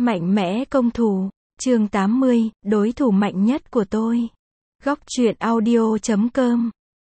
Mạnh mẽ công thủ. Chương 80, đối thủ mạnh nhất của tôi. Góc truyện audio.com.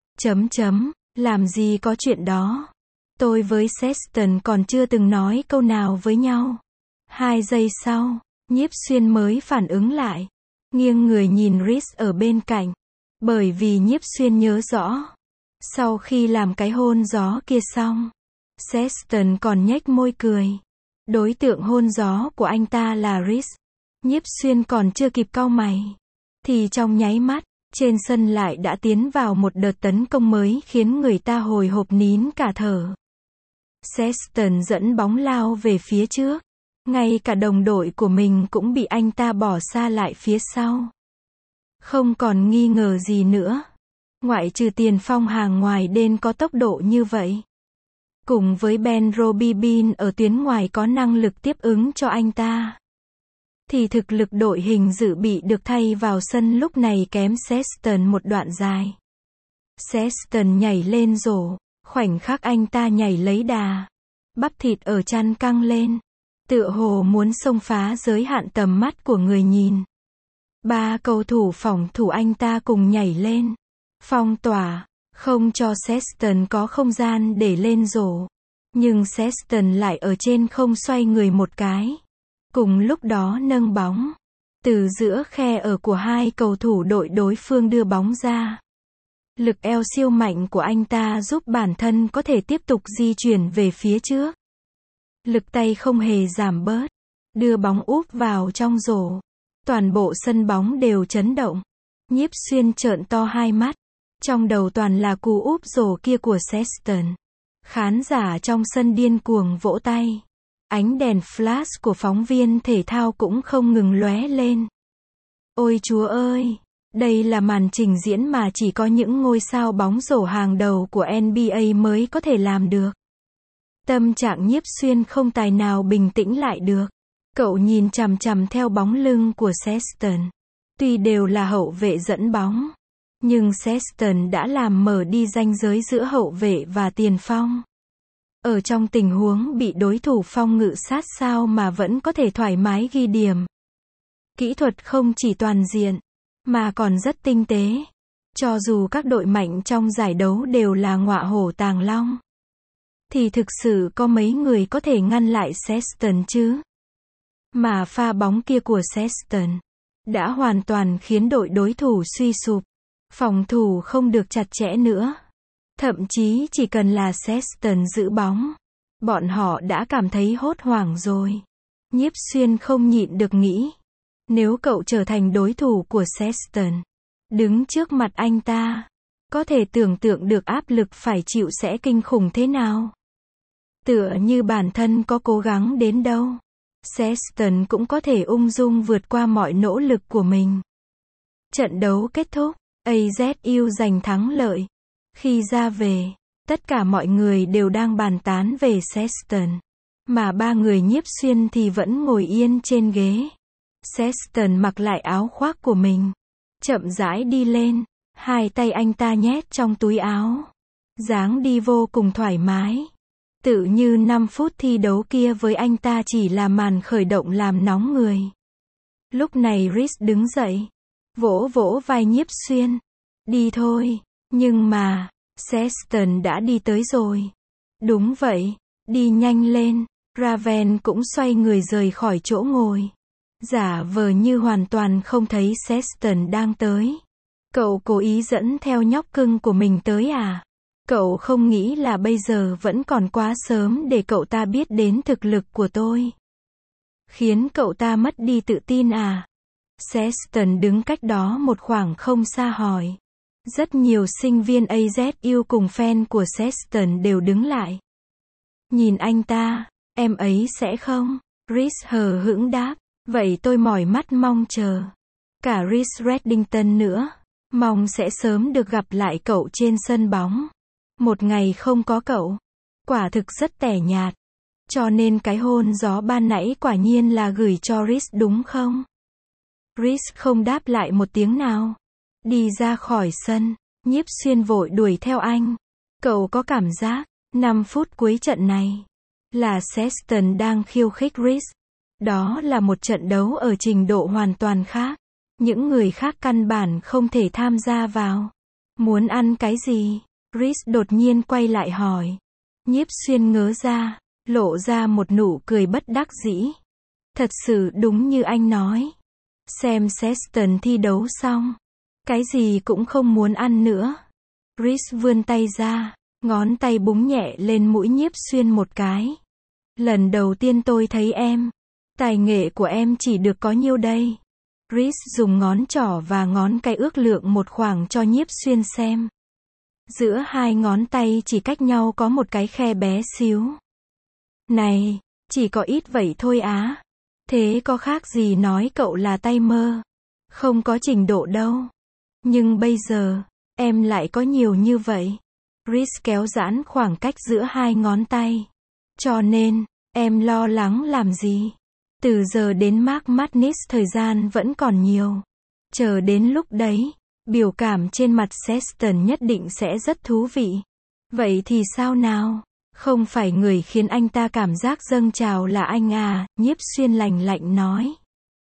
Làm gì có chuyện đó. Tôi với Sexton còn chưa từng nói câu nào với nhau. 2 giây sau, Nhiếp Xuyên mới phản ứng lại. Nghiêng người nhìn Rhys ở bên cạnh. Bởi vì Nhiếp Xuyên nhớ rõ. Sau khi làm cái hôn gió kia xong, Sexton còn nhếch môi cười. Đối tượng hôn gió của anh ta là Rhys. Nhiếp Xuyên còn chưa kịp cau mày, thì trong nháy mắt, trên sân lại đã tiến vào một đợt tấn công mới khiến người ta hồi hộp nín cả thở. Sexton dẫn bóng lao về phía trước. Ngay cả đồng đội của mình cũng bị anh ta bỏ xa lại phía sau. Không còn nghi ngờ gì nữa. Ngoại trừ tiền phong hàng ngoài đên có tốc độ như vậy. Cùng với Ben Robinson ở tuyến ngoài có năng lực tiếp ứng cho anh ta. Thì thực lực đội hình dự bị được thay vào sân lúc này kém Sexton một đoạn dài. Sexton nhảy lên rổ. Khoảnh khắc anh ta nhảy lấy đà. Bắp thịt ở chăn căng lên. Tựa hồ muốn xông phá giới hạn tầm mắt của người nhìn. 3 cầu thủ phòng thủ anh ta cùng nhảy lên. Phong tỏa. Không cho Sexton có không gian để lên rổ. Nhưng Sexton lại ở trên không xoay người một cái. Cùng lúc đó nâng bóng. Từ giữa khe ở của 2 cầu thủ đội đối phương đưa bóng ra. Lực eo siêu mạnh của anh ta giúp bản thân có thể tiếp tục di chuyển về phía trước. Lực tay không hề giảm bớt. Đưa bóng úp vào trong rổ. Toàn bộ sân bóng đều chấn động. Nhiếp Xuyên trợn to hai mắt. Trong đầu toàn là cú úp rổ kia của Sexton. Khán giả trong sân điên cuồng vỗ tay. Ánh đèn flash của phóng viên thể thao cũng không ngừng lóe lên. Ôi chúa ơi! Đây là màn trình diễn mà chỉ có những ngôi sao bóng rổ hàng đầu của NBA mới có thể làm được. Tâm trạng Nhiếp Xuyên không tài nào bình tĩnh lại được. Cậu nhìn chằm chằm theo bóng lưng của Sexton. Tuy đều là hậu vệ dẫn bóng, nhưng Sexton đã làm mở đi ranh giới giữa hậu vệ và tiền phong. Ở trong tình huống bị đối thủ phong ngự sát sao mà vẫn có thể thoải mái ghi điểm. Kỹ thuật không chỉ toàn diện, mà còn rất tinh tế. Cho dù các đội mạnh trong giải đấu đều là ngọa hổ tàng long, thì thực sự có mấy người có thể ngăn lại Sexton chứ. Mà pha bóng kia của Sexton đã hoàn toàn khiến đội đối thủ suy sụp. Phòng thủ không được chặt chẽ nữa. Thậm chí chỉ cần là Sexton giữ bóng, bọn họ đã cảm thấy hốt hoảng rồi. Nhiếp Xuyên không nhịn được nghĩ, nếu cậu trở thành đối thủ của Sexton, đứng trước mặt anh ta, có thể tưởng tượng được áp lực phải chịu sẽ kinh khủng thế nào. Tựa như bản thân có cố gắng đến đâu, Sexton cũng có thể ung dung vượt qua mọi nỗ lực của mình. Trận đấu kết thúc, AZU giành thắng lợi. Khi ra về, tất cả mọi người đều đang bàn tán về Sexton. Mà 3 người Nhiếp Xuyên thì vẫn ngồi yên trên ghế. Sexton mặc lại áo khoác của mình. Chậm rãi đi lên. 2 tay anh ta nhét trong túi áo. Dáng đi vô cùng thoải mái. Tự như 5 phút thi đấu kia với anh ta chỉ là màn khởi động làm nóng người. Lúc này Rhys đứng dậy. Vỗ vỗ vai Nhiếp Xuyên. Đi thôi. Nhưng mà, Sexton đã đi tới rồi. Đúng vậy. Đi nhanh lên. Raven cũng xoay người rời khỏi chỗ ngồi. Giả vờ như hoàn toàn không thấy Sexton đang tới. Cậu cố ý dẫn theo nhóc cưng của mình tới à? Cậu không nghĩ là bây giờ vẫn còn quá sớm để cậu ta biết đến thực lực của tôi. Khiến cậu ta mất đi tự tin à? Sexton đứng cách đó một khoảng không xa hỏi. Rất nhiều sinh viên AZU cùng fan của Sexton đều đứng lại. Nhìn anh ta, em ấy sẽ không? Rhys hờ hững đáp. Vậy tôi mỏi mắt mong chờ. Cả Rhys Reddington nữa. Mong sẽ sớm được gặp lại cậu trên sân bóng. Một ngày không có cậu, quả thực rất tẻ nhạt. Cho nên cái hôn gió ban nãy quả nhiên là gửi cho Rhys đúng không? Rhys không đáp lại một tiếng nào. Đi ra khỏi sân, Nhiếp Xuyên vội đuổi theo anh. Cậu có cảm giác, 5 phút cuối trận này, là Sexton đang khiêu khích Rhys. Đó là một trận đấu ở trình độ hoàn toàn khác. Những người khác căn bản không thể tham gia vào. Muốn ăn cái gì? Reese đột nhiên quay lại hỏi. Nhiếp Xuyên ngớ ra, lộ ra một nụ cười bất đắc dĩ. Thật sự đúng như anh nói. Xem Sexton thi đấu xong, cái gì cũng không muốn ăn nữa. Reese vươn tay ra, ngón tay búng nhẹ lên mũi Nhiếp Xuyên một cái. Lần đầu tiên tôi thấy em, tài nghệ của em chỉ được có nhiêu đây. Reese dùng ngón trỏ và ngón cái ước lượng một khoảng cho Nhiếp Xuyên xem. Giữa hai ngón tay chỉ cách nhau có một cái khe bé xíu. Này, chỉ có ít vậy thôi á. Thế có khác gì nói cậu là tay mơ. Không có trình độ đâu. Nhưng bây giờ, em lại có nhiều như vậy. Reese kéo giãn khoảng cách giữa hai ngón tay. Cho nên, em lo lắng làm gì? Từ giờ đến March Madness thời gian vẫn còn nhiều. Chờ đến lúc đấy, biểu cảm trên mặt Sexton nhất định sẽ rất thú vị. Vậy thì sao nào? Không phải người khiến anh ta cảm giác dâng trào là anh à, Nhiếp Xuyên lạnh lạnh nói.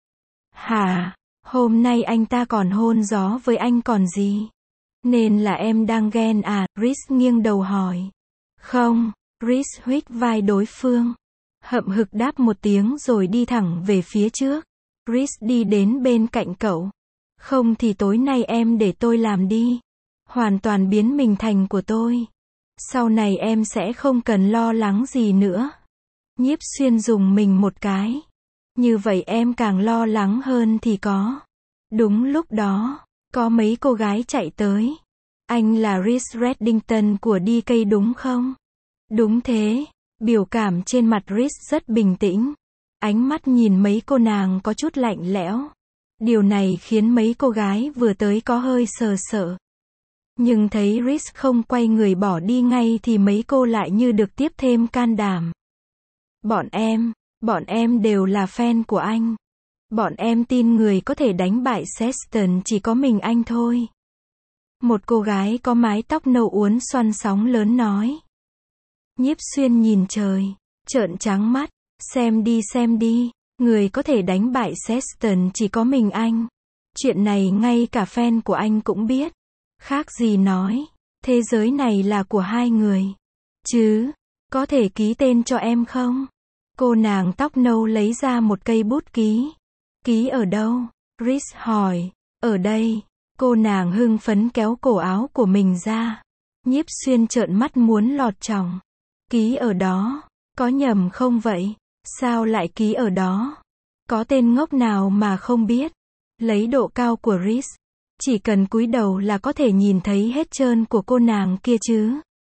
Hả? Hôm nay anh ta còn hôn gió với anh còn gì? Nên là em đang ghen à? Reese nghiêng đầu hỏi. Không, Reese huých vai đối phương. Hậm hực đáp một tiếng rồi đi thẳng về phía trước. Reese đi đến bên cạnh cậu. Không thì tối nay em để tôi làm đi. Hoàn toàn biến mình thành của tôi. Sau này em sẽ không cần lo lắng gì nữa. Nhiếp Xuyên dùng mình một cái. Như vậy em càng lo lắng hơn thì có. Đúng lúc đó, có mấy cô gái chạy tới. Anh là Reese Reddington của DK đúng không? Đúng thế. Biểu cảm trên mặt Reese rất bình tĩnh. Ánh mắt nhìn mấy cô nàng có chút lạnh lẽo. Điều này khiến mấy cô gái vừa tới có hơi sờ sợ. Nhưng thấy Reese không quay người bỏ đi ngay thì mấy cô lại như được tiếp thêm can đảm. Bọn em đều là fan của anh. Bọn em tin người có thể đánh bại Sexton chỉ có mình anh thôi. Một cô gái có mái tóc nâu uốn xoăn sóng lớn nói. Nhiếp Xuyên nhìn trời, trợn trắng mắt, xem đi, người có thể đánh bại Sexton chỉ có mình anh. Chuyện này ngay cả fan của anh cũng biết. Khác gì nói, thế giới này là của hai người. Chứ, có thể ký tên cho em không? Cô nàng tóc nâu lấy ra một cây bút ký. Ký ở đâu? Reese hỏi. Ở đây. Cô nàng hưng phấn kéo cổ áo của mình ra. Nhiếp Xuyên trợn mắt muốn lọt tròng. Ký ở đó. Có nhầm không vậy? Sao lại ký ở đó? Có tên ngốc nào mà không biết? Lấy độ cao của Reese. Chỉ cần cúi đầu là có thể nhìn thấy hết trơn của cô nàng kia chứ.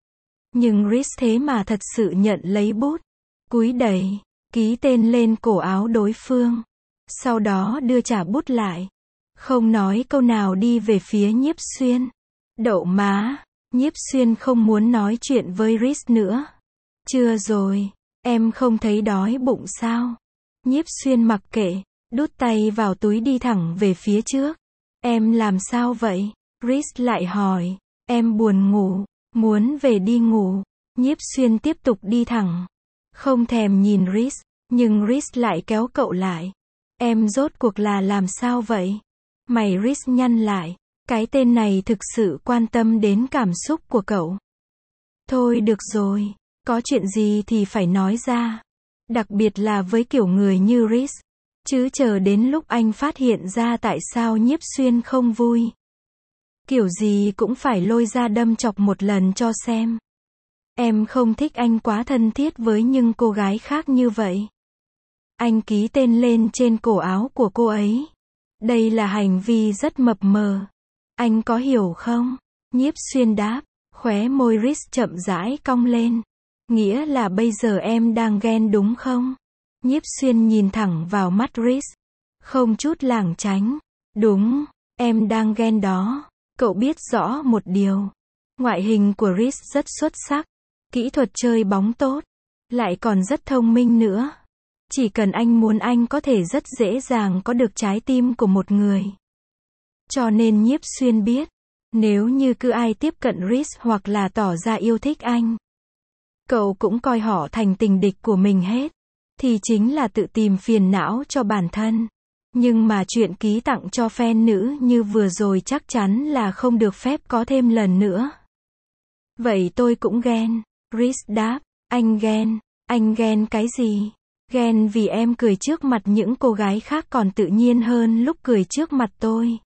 Nhưng Reese thế mà thật sự nhận lấy bút. Cúi đẩy. Ký tên lên cổ áo đối phương. Sau đó đưa trả bút lại. Không nói câu nào đi về phía Nhiếp Xuyên. Đậu má. Nhiếp Xuyên không muốn nói chuyện với Reese nữa. Chưa rồi. Em không thấy đói bụng sao? Nhiếp Xuyên mặc kệ. Đút tay vào túi đi thẳng về phía trước. Em làm sao vậy? Reese lại hỏi. Em buồn ngủ. Muốn về đi ngủ. Nhiếp Xuyên tiếp tục đi thẳng. Không thèm nhìn Reese. Nhưng Reese lại kéo cậu lại. Em rốt cuộc là làm sao vậy? Mày Reese nhăn lại. Cái tên này thực sự quan tâm đến cảm xúc của cậu. Thôi được rồi. Có chuyện gì thì phải nói ra. Đặc biệt là với kiểu người như Reese. Chứ chờ đến lúc anh phát hiện ra tại sao Nhiếp Xuyên không vui. Kiểu gì cũng phải lôi ra đâm chọc một lần cho xem. Em không thích anh quá thân thiết với những cô gái khác như vậy. Anh ký tên lên trên cổ áo của cô ấy. Đây là hành vi rất mập mờ. Anh có hiểu không? Nhiếp Xuyên đáp. Khóe môi Reese chậm rãi cong lên. Nghĩa là bây giờ em đang ghen đúng không? Nhiếp Xuyên nhìn thẳng vào mắt Reese. Không chút lảng tránh. Đúng, em đang ghen đó. Cậu biết rõ một điều. Ngoại hình của Reese rất xuất sắc. Kỹ thuật chơi bóng tốt. Lại còn rất thông minh nữa. Chỉ cần anh muốn anh có thể rất dễ dàng có được trái tim của một người. Cho nên Nhiếp Xuyên biết. Nếu như cứ ai tiếp cận Reese hoặc là tỏ ra yêu thích anh. Cậu cũng coi họ thành tình địch của mình hết. thì chính là tự tìm phiền não cho bản thân. Nhưng mà chuyện ký tặng cho fan nữ như vừa rồi chắc chắn là không được phép có thêm lần nữa. Vậy tôi cũng ghen. Chris đáp, anh ghen cái gì? Ghen vì em cười trước mặt những cô gái khác còn tự nhiên hơn lúc cười trước mặt tôi.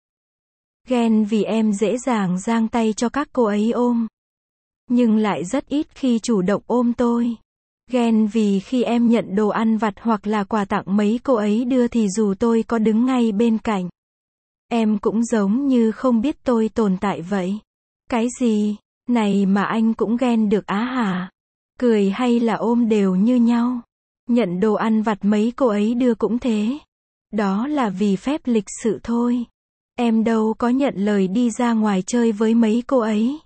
Ghen vì em dễ dàng giang tay cho các cô ấy ôm. Nhưng lại rất ít khi chủ động ôm tôi. Ghen vì khi em nhận đồ ăn vặt hoặc là quà tặng mấy cô ấy đưa thì dù tôi có đứng ngay bên cạnh, em cũng giống như không biết tôi tồn tại vậy. Cái gì? Này mà anh cũng ghen được á hả? Cười hay là ôm đều như nhau. Nhận đồ ăn vặt mấy cô ấy đưa cũng thế. Đó là vì phép lịch sự thôi. Em đâu có nhận lời đi ra ngoài chơi với mấy cô ấy.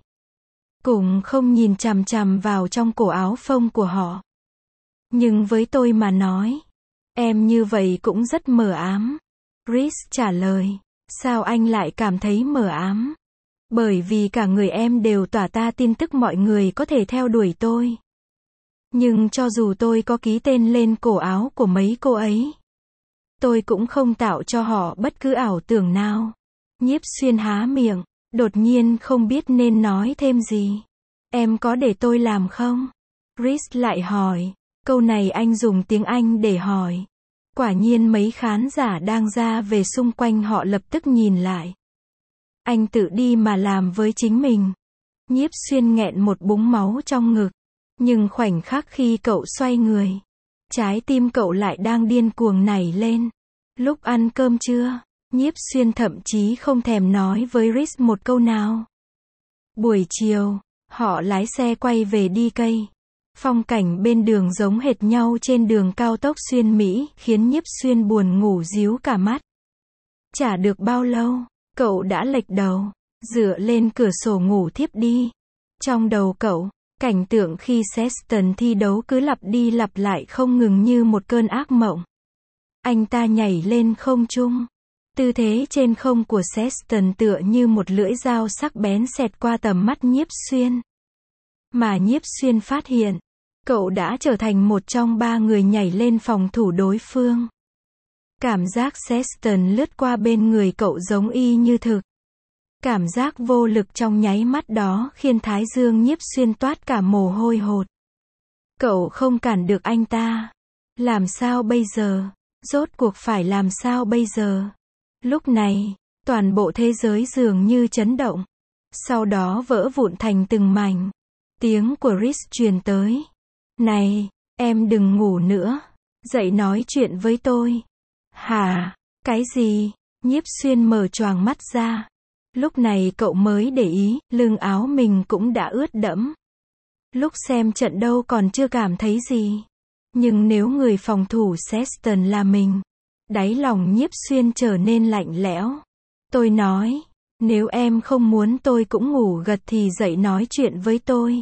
Cũng không nhìn chằm chằm vào trong cổ áo phông của họ. Nhưng với tôi mà nói, em như vậy cũng rất mờ ám. Chris trả lời, sao anh lại cảm thấy mờ ám? Bởi vì cả người em đều tỏa ra tin tức mọi người có thể theo đuổi tôi. Nhưng cho dù tôi có ký tên lên cổ áo của mấy cô ấy, tôi cũng không tạo cho họ bất cứ ảo tưởng nào. Nhiếp Xuyên há miệng, đột nhiên không biết nên nói thêm gì. Em có để tôi làm không? Chris lại hỏi. Câu này anh dùng tiếng Anh để hỏi. Quả nhiên mấy khán giả đang ra về xung quanh họ lập tức nhìn lại. Anh tự đi mà làm với chính mình. Nhiếp Xuyên nghẹn một búng máu trong ngực. Nhưng khoảnh khắc khi cậu xoay người, trái tim cậu lại đang điên cuồng nảy lên. Lúc ăn cơm trưa, Nhiếp Xuyên thậm chí không thèm nói với Chris một câu nào. Buổi chiều, họ lái xe quay về đi cây. Phong cảnh bên đường giống hệt nhau trên đường cao tốc xuyên Mỹ, khiến Nhiếp Xuyên buồn ngủ ríu cả mắt. Chả được bao lâu, cậu đã lệch đầu, dựa lên cửa sổ ngủ thiếp đi. Trong đầu cậu, cảnh tượng khi Sexton thi đấu cứ lặp đi lặp lại không ngừng như một cơn ác mộng. Anh ta nhảy lên không trung. Tư thế trên không của Sexton tựa như một lưỡi dao sắc bén xẹt qua tầm mắt Nhiếp Xuyên. Mà Nhiếp Xuyên phát hiện, cậu đã trở thành một trong 3 người nhảy lên phòng thủ đối phương. Cảm giác Sexton lướt qua bên người cậu giống y như thực. Cảm giác vô lực trong nháy mắt đó khiến thái dương Nhiếp Xuyên toát cả mồ hôi hột. Cậu không cản được anh ta. Làm sao bây giờ? Rốt cuộc phải làm sao bây giờ? Lúc này, toàn bộ thế giới dường như chấn động. Sau đó vỡ vụn thành từng mảnh. Tiếng của Chris truyền tới. Này, em đừng ngủ nữa. Dậy nói chuyện với tôi. Hả? Cái gì? Nhiếp Xuyên mở choàng mắt ra. Lúc này cậu mới để ý, lưng áo mình cũng đã ướt đẫm. Lúc xem trận đâu còn chưa cảm thấy gì. Nhưng nếu người phòng thủ Sexton là mình, đáy lòng Nhiếp Xuyên trở nên lạnh lẽo. Tôi nói, nếu em không muốn tôi cũng ngủ gật thì dậy nói chuyện với tôi.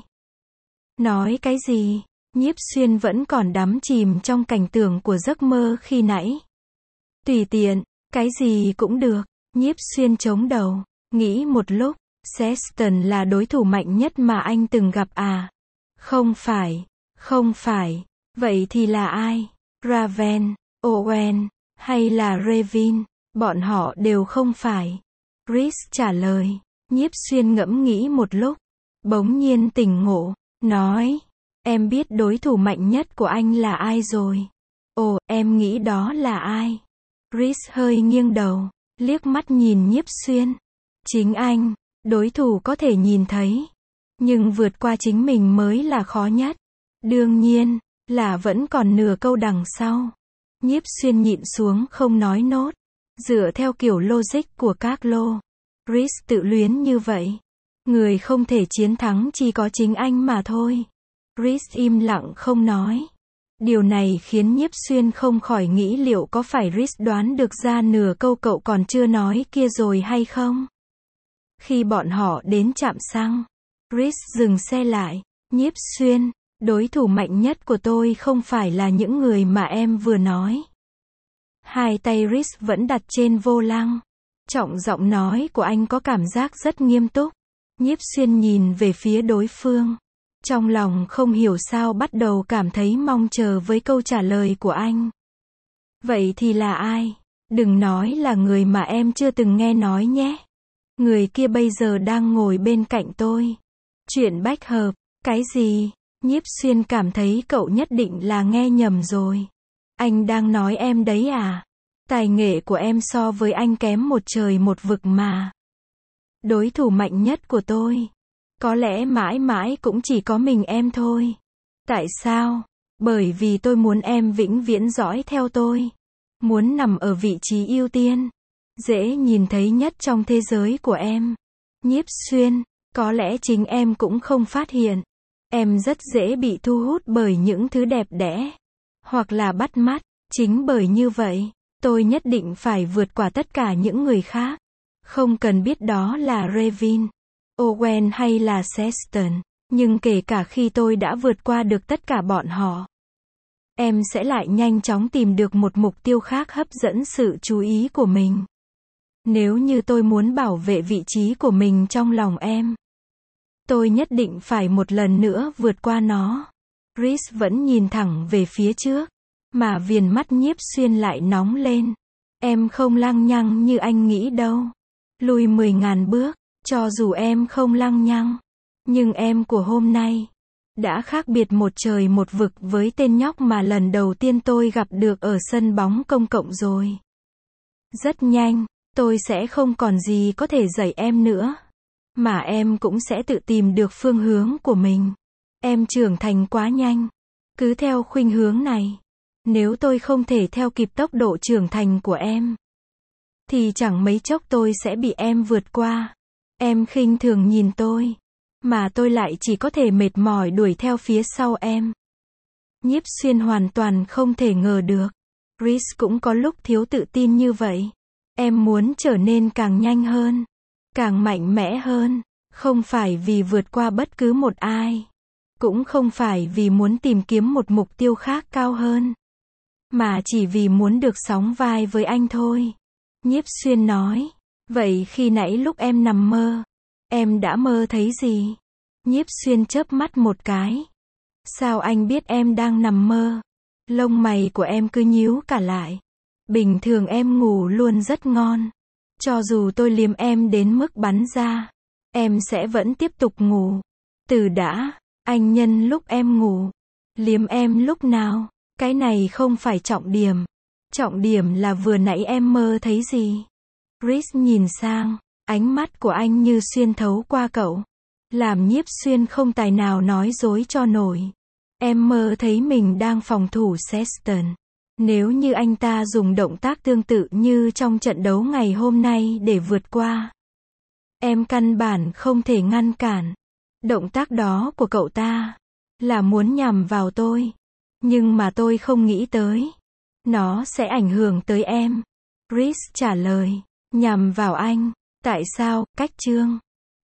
Nói cái gì? Nhiếp Xuyên vẫn còn đắm chìm trong cảnh tượng của giấc mơ khi nãy. Tùy tiện, cái gì cũng được. Nhiếp Xuyên chống đầu, nghĩ một lúc, Sexton là đối thủ mạnh nhất mà anh từng gặp à? Không phải. Vậy thì là ai? Raven, Owen, hay là Revin? Bọn họ đều không phải. Chris trả lời. Nhiếp Xuyên ngẫm nghĩ một lúc, bỗng nhiên tỉnh ngộ, nói, em biết đối thủ mạnh nhất của anh là ai rồi. Ồ, em nghĩ đó là ai? Chris hơi nghiêng đầu, liếc mắt nhìn Nhiếp Xuyên. Chính anh, đối thủ có thể nhìn thấy. Nhưng vượt qua chính mình mới là khó nhất. Đương nhiên, là vẫn còn nửa câu đằng sau. Nhiếp Xuyên nhịn xuống không nói nốt. Dựa theo kiểu logic của các lô. Chris tự luyến như vậy. Người không thể chiến thắng chỉ có chính anh mà thôi. Chris im lặng không nói. Điều này khiến Nhiếp Xuyên không khỏi nghĩ liệu có phải Chris đoán được ra nửa câu cậu còn chưa nói kia rồi hay không? Khi bọn họ đến trạm xăng, Chris dừng xe lại. Nhiếp Xuyên, đối thủ mạnh nhất của tôi không phải là những người mà em vừa nói. Hai tay Chris vẫn đặt trên vô lăng. Trọng giọng nói của anh có cảm giác rất nghiêm túc. Nhiếp Xuyên nhìn về phía đối phương. Trong lòng không hiểu sao bắt đầu cảm thấy mong chờ với câu trả lời của anh. Vậy thì là ai? Đừng nói là người mà em chưa từng nghe nói nhé. Người kia bây giờ đang ngồi bên cạnh tôi. Chuyện bách hợp. Cái gì? Nhiếp Xuyên cảm thấy cậu nhất định là nghe nhầm rồi. Anh đang nói em đấy à? Tài nghệ của em so với anh kém một trời một vực mà. Đối thủ mạnh nhất của tôi. Có lẽ mãi mãi cũng chỉ có mình em thôi. Tại sao? Bởi vì tôi muốn em vĩnh viễn dõi theo tôi. Muốn nằm ở vị trí ưu tiên. Dễ nhìn thấy nhất trong thế giới của em. Nhiếp Xuyên, có lẽ chính em cũng không phát hiện. Em rất dễ bị thu hút bởi những thứ đẹp đẽ. Hoặc là bắt mắt. Chính bởi như vậy, tôi nhất định phải vượt qua tất cả những người khác. Không cần biết đó là Revin, Owen hay là Sexton. Nhưng kể cả khi tôi đã vượt qua được tất cả bọn họ, em sẽ lại nhanh chóng tìm được một mục tiêu khác hấp dẫn sự chú ý của mình. Nếu như tôi muốn bảo vệ vị trí của mình trong lòng em, tôi nhất định phải một lần nữa vượt qua nó. Chris vẫn nhìn thẳng về phía trước, mà viền mắt Nhiếp Xuyên lại nóng lên. Em không lăng nhăng như anh nghĩ đâu. Lùi 10.000 bước, cho dù em không lăng nhăng. Nhưng em của hôm nay đã khác biệt một trời một vực với tên nhóc mà lần đầu tiên tôi gặp được ở sân bóng công cộng rồi. Rất nhanh, tôi sẽ không còn gì có thể dạy em nữa. Mà em cũng sẽ tự tìm được phương hướng của mình. Em trưởng thành quá nhanh. Cứ theo khuynh hướng này. Nếu tôi không thể theo kịp tốc độ trưởng thành của em, thì chẳng mấy chốc tôi sẽ bị em vượt qua. Em khinh thường nhìn tôi, mà tôi lại chỉ có thể mệt mỏi đuổi theo phía sau em. Nhiếp Xuyên hoàn toàn không thể ngờ được. Chris cũng có lúc thiếu tự tin như vậy. Em muốn trở nên càng nhanh hơn, càng mạnh mẽ hơn. Không phải vì vượt qua bất cứ một ai. Cũng không phải vì muốn tìm kiếm một mục tiêu khác cao hơn. Mà chỉ vì muốn được sóng vai với anh thôi. Nhiếp Xuyên nói. Vậy khi nãy lúc em nằm mơ, em đã mơ thấy gì? Nhiếp Xuyên chớp mắt một cái. Sao anh biết em đang nằm mơ? Lông mày của em cứ nhíu cả lại. Bình thường em ngủ luôn rất ngon. Cho dù tôi liếm em đến mức bắn ra, em sẽ vẫn tiếp tục ngủ. Từ đã, anh nhân lúc em ngủ. Liếm em lúc nào? Cái này không phải trọng điểm. Trọng điểm là vừa nãy em mơ thấy gì? Chris nhìn sang, ánh mắt của anh như xuyên thấu qua cậu. Làm Nhiếp Xuyên không tài nào nói dối cho nổi. Em mơ thấy mình đang phòng thủ Sexton. Nếu như anh ta dùng động tác tương tự như trong trận đấu ngày hôm nay để vượt qua, em căn bản không thể ngăn cản. Động tác đó của cậu ta là muốn nhằm vào tôi. Nhưng mà tôi không nghĩ tới nó sẽ ảnh hưởng tới em. Chris trả lời. Nhằm vào anh. Tại sao? Cách chương